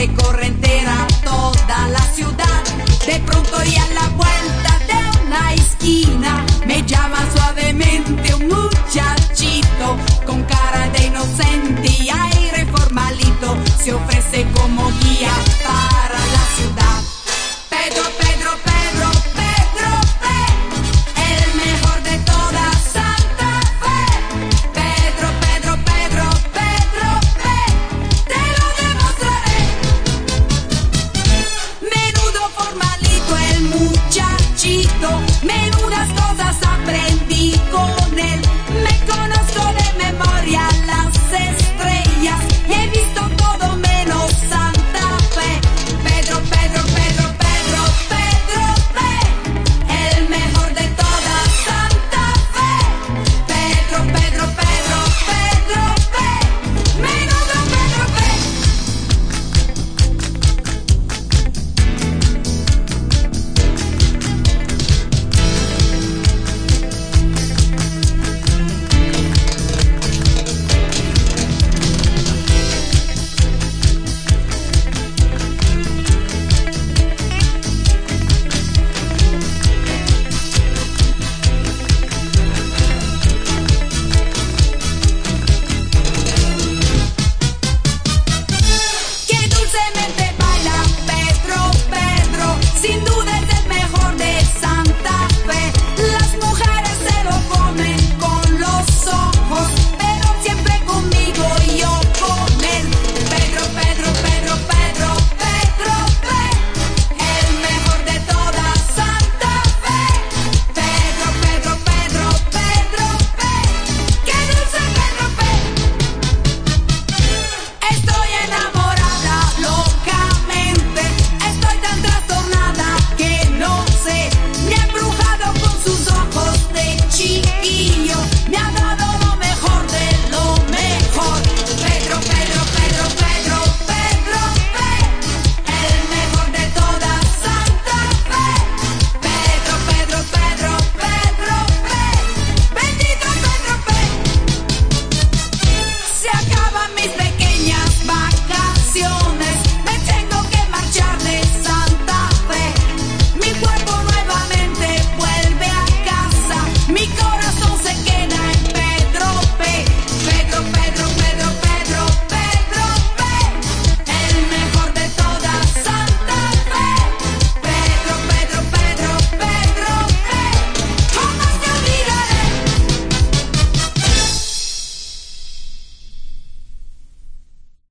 recorre entera toda la ciudad. De pronto y a la vuelta de una esquina me llama suavemente un muchachito con cara de inocente y aire formalito. Se ofrece como guía para la ciudad. Pedro, Pedro, Pedro, Pedro P, el mejor de toda Santa Fe. Pedro, Pedro, Pedro, Pedro P, te lo demostraré. Menudo formalito el muchachito, menudas cosas aprendí con él. Me conozco de memoria las estrellas y he visto todo menos Santa Fe. Pedro, Pedro, Pedro, Pedro, Pedro P, el mejor de toda Santa Fe. Pedro, Pedro, Pedro, Pedro P, menudo Pedro P. Qué dulcemente baila Pedro, Pedro, sin duda